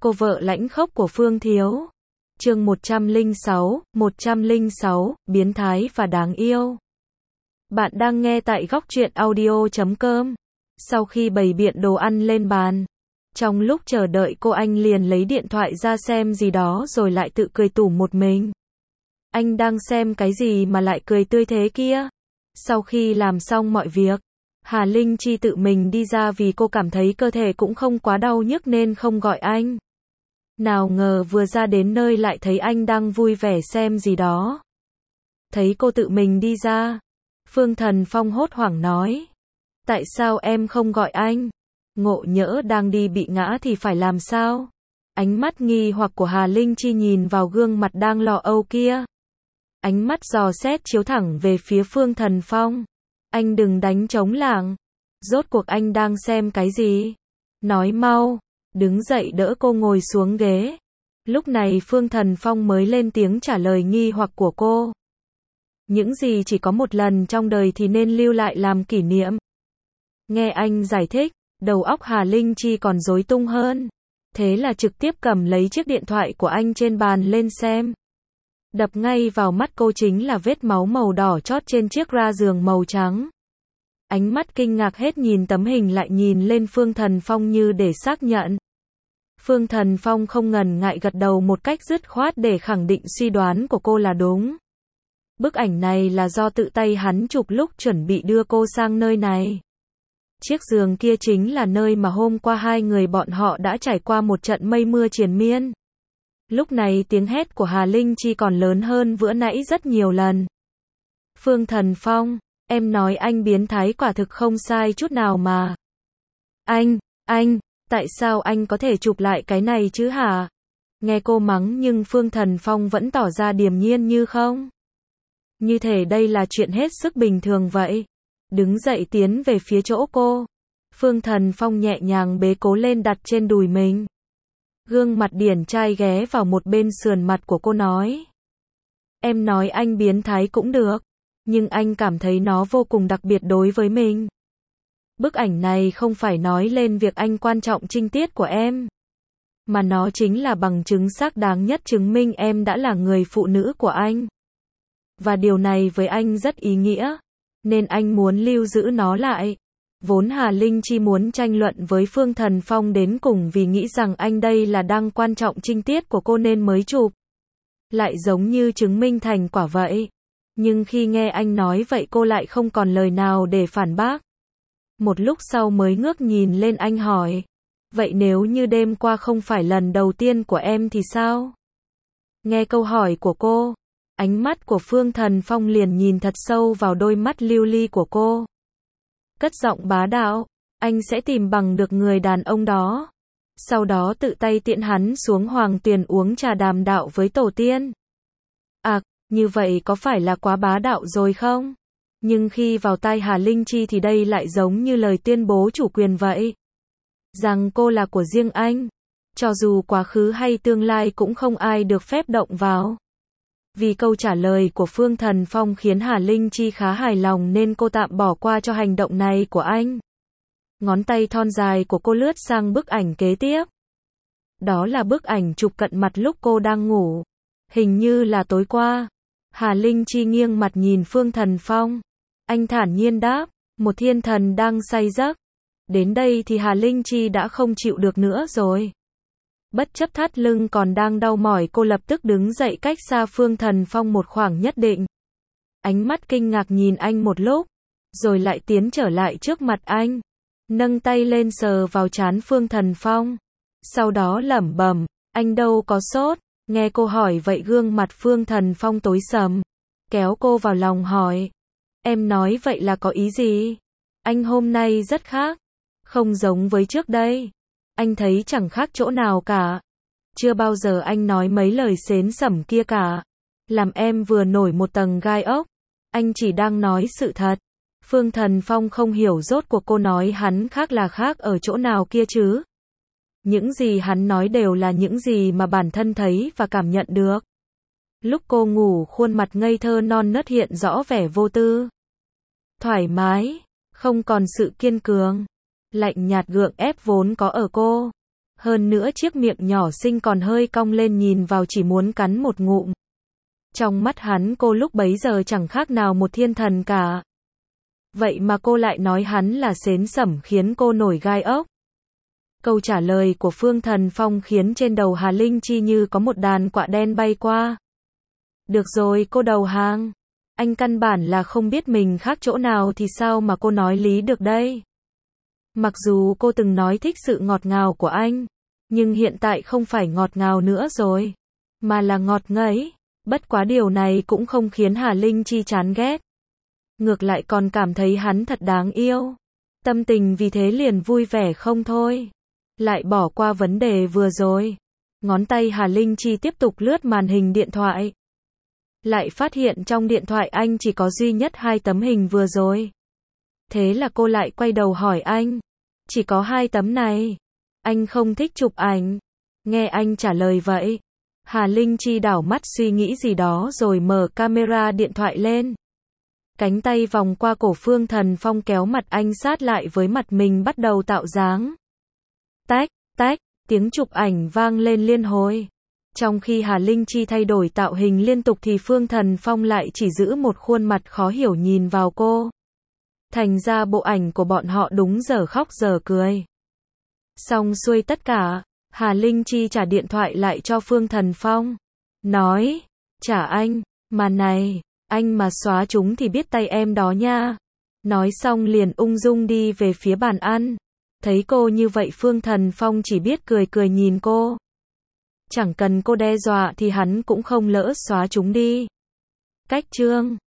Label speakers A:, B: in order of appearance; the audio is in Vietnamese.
A: Cô vợ lãnh khốc của Phương Thiếu. Chương 106, biến thái và đáng yêu. Bạn đang nghe tại góc truyện audio.com. Sau khi bày biện đồ ăn lên bàn, trong lúc chờ đợi cô, anh liền lấy điện thoại ra xem gì đó rồi lại tự cười tủm một mình. Anh đang xem cái gì mà lại cười tươi thế kia? Sau khi làm xong mọi việc, Hà Linh Chi tự mình đi ra vì cô cảm thấy cơ thể cũng không quá đau nhức nên không gọi anh. Nào ngờ vừa ra đến nơi lại thấy anh đang vui vẻ xem gì đó. Thấy cô tự mình đi ra, Phương Thần Phong hốt hoảng nói: tại sao em không gọi anh? Ngộ nhỡ đang đi bị ngã thì phải làm sao? Ánh mắt nghi hoặc của Hà Linh Chi nhìn vào gương mặt đang lo âu kia. Ánh mắt dò xét chiếu thẳng về phía Phương Thần Phong. Anh đừng đánh trống lảng. Rốt cuộc anh đang xem cái gì? Nói mau. Đứng dậy đỡ cô ngồi xuống ghế. Lúc này Phương Thần Phong mới lên tiếng trả lời nghi hoặc của cô. Những gì chỉ có một lần trong đời thì nên lưu lại làm kỷ niệm. Nghe anh giải thích, đầu óc Hà Linh Chi còn rối tung hơn. Thế là trực tiếp cầm lấy chiếc điện thoại của anh trên bàn lên xem. Đập ngay vào mắt cô chính là vết máu màu đỏ chót trên chiếc ga giường màu trắng. Ánh mắt kinh ngạc hết nhìn tấm hình lại nhìn lên Phương Thần Phong như để xác nhận. Phương Thần Phong không ngần ngại gật đầu một cách dứt khoát để khẳng định suy đoán của cô là đúng. Bức ảnh này là do tự tay hắn chụp lúc chuẩn bị đưa cô sang nơi này. Chiếc giường kia chính là nơi mà hôm qua hai người bọn họ đã trải qua một trận mây mưa triền miên. Lúc này tiếng hét của Hà Linh Chi còn lớn hơn vừa nãy rất nhiều lần. Phương Thần Phong, em nói anh biến thái quả thực không sai chút nào mà. Anh, tại sao anh có thể chụp lại cái này chứ hả? Nghe cô mắng nhưng Phương Thần Phong vẫn tỏ ra điềm nhiên như không. Như thể đây là chuyện hết sức bình thường vậy. Đứng dậy tiến về phía chỗ cô. Phương Thần Phong nhẹ nhàng bế cô lên đặt trên đùi mình. Gương mặt điển trai ghé vào một bên sườn mặt của cô nói. Em nói anh biến thái cũng được. Nhưng anh cảm thấy nó vô cùng đặc biệt đối với mình. Bức ảnh này không phải nói lên việc anh quan trọng trinh tiết của em. Mà nó chính là bằng chứng xác đáng nhất chứng minh em đã là người phụ nữ của anh. Và điều này với anh rất ý nghĩa. Nên anh muốn lưu giữ nó lại. Vốn Hà Linh Chi muốn tranh luận với Phương Thần Phong đến cùng vì nghĩ rằng anh đây là đăng quan trọng trinh tiết của cô nên mới chụp. Lại giống như chứng minh thành quả vậy. Nhưng khi nghe anh nói vậy cô lại không còn lời nào để phản bác. Một lúc sau mới ngước nhìn lên anh hỏi. Vậy nếu như đêm qua không phải lần đầu tiên của em thì sao? Nghe câu hỏi của cô, ánh mắt của Phương Thần Phong liền nhìn thật sâu vào đôi mắt lưu ly của cô. Cất giọng bá đạo, anh sẽ tìm bằng được người đàn ông đó. Sau đó tự tay tiễn hắn xuống hoàng tuyền uống trà đàm đạo với tổ tiên. À, như vậy có phải là quá bá đạo rồi không? Nhưng khi vào tai Hà Linh Chi thì đây lại giống như lời tuyên bố chủ quyền vậy. Rằng cô là của riêng anh. Cho dù quá khứ hay tương lai cũng không ai được phép động vào. Vì câu trả lời của Phương Thần Phong khiến Hà Linh Chi khá hài lòng nên cô tạm bỏ qua cho hành động này của anh. Ngón tay thon dài của cô lướt sang bức ảnh kế tiếp. Đó là bức ảnh chụp cận mặt lúc cô đang ngủ. Hình như là tối qua. Hà Linh Chi nghiêng mặt nhìn Phương Thần Phong. Anh thản nhiên đáp, một thiên thần đang say giấc. Đến đây thì Hà Linh Chi đã không chịu được nữa rồi. Bất chấp thắt lưng còn đang đau mỏi cô lập tức đứng dậy cách xa Phương Thần Phong một khoảng nhất định. Ánh mắt kinh ngạc nhìn anh một lúc, rồi lại tiến trở lại trước mặt anh. Nâng tay lên sờ vào trán Phương Thần Phong. Sau đó lẩm bẩm, anh đâu có sốt. Nghe cô hỏi vậy gương mặt Phương Thần Phong tối sầm. Kéo cô vào lòng hỏi. Em nói vậy là có ý gì? Anh hôm nay rất khác. Không giống với trước đây. Anh thấy chẳng khác chỗ nào cả. Chưa bao giờ anh nói mấy lời xến xẩm kia cả. Làm em vừa nổi một tầng gai ốc. Anh chỉ đang nói sự thật. Phương Thần Phong không hiểu rốt cuộc cô nói hắn khác là khác ở chỗ nào kia chứ. Những gì hắn nói đều là những gì mà bản thân thấy và cảm nhận được. Lúc cô ngủ khuôn mặt ngây thơ non nớt hiện rõ vẻ vô tư. Thoải mái, không còn sự kiên cường. Lạnh nhạt gượng ép vốn có ở cô. Hơn nữa chiếc miệng nhỏ xinh còn hơi cong lên nhìn vào chỉ muốn cắn một ngụm. Trong mắt hắn cô lúc bấy giờ chẳng khác nào một thiên thần cả. Vậy mà cô lại nói hắn là xến xẩm khiến cô nổi gai ốc. Câu trả lời của Phương Thần Phong khiến trên đầu Hà Linh Chi như có một đàn quạ đen bay qua. Được rồi, cô đầu hàng. Anh căn bản là không biết mình khác chỗ nào thì sao mà cô nói lý được đây. Mặc dù cô từng nói thích sự ngọt ngào của anh, nhưng hiện tại không phải ngọt ngào nữa rồi, mà là ngọt ngấy. Bất quá điều này cũng không khiến Hà Linh Chi chán ghét. Ngược lại còn cảm thấy hắn thật đáng yêu. Tâm tình vì thế liền vui vẻ không thôi. Lại bỏ qua vấn đề vừa rồi. Ngón tay Hà Linh Chi tiếp tục lướt màn hình điện thoại. Lại phát hiện trong điện thoại anh chỉ có duy nhất 2 tấm hình vừa rồi. Thế là cô lại quay đầu hỏi anh. Chỉ có 2 tấm này. Anh không thích chụp ảnh. Nghe anh trả lời vậy. Hà Linh Chi đảo mắt suy nghĩ gì đó rồi mở camera điện thoại lên. Cánh tay vòng qua cổ Phương Thần Phong kéo mặt anh sát lại với mặt mình bắt đầu tạo dáng. Tách, tách, tiếng chụp ảnh vang lên liên hồi. Trong khi Hà Linh Chi thay đổi tạo hình liên tục thì Phương Thần Phong lại chỉ giữ một khuôn mặt khó hiểu nhìn vào cô. Thành ra bộ ảnh của bọn họ đúng giờ khóc giờ cười. Xong xuôi tất cả, Hà Linh Chi trả điện thoại lại cho Phương Thần Phong. Nói, trả anh, mà này, anh mà xóa chúng thì biết tay em đó nha. Nói xong liền ung dung đi về phía bàn ăn. Thấy cô như vậy Phương Thần Phong chỉ biết cười cười nhìn cô. Chẳng cần cô đe dọa thì hắn cũng không lỡ xóa chúng đi. Cách chương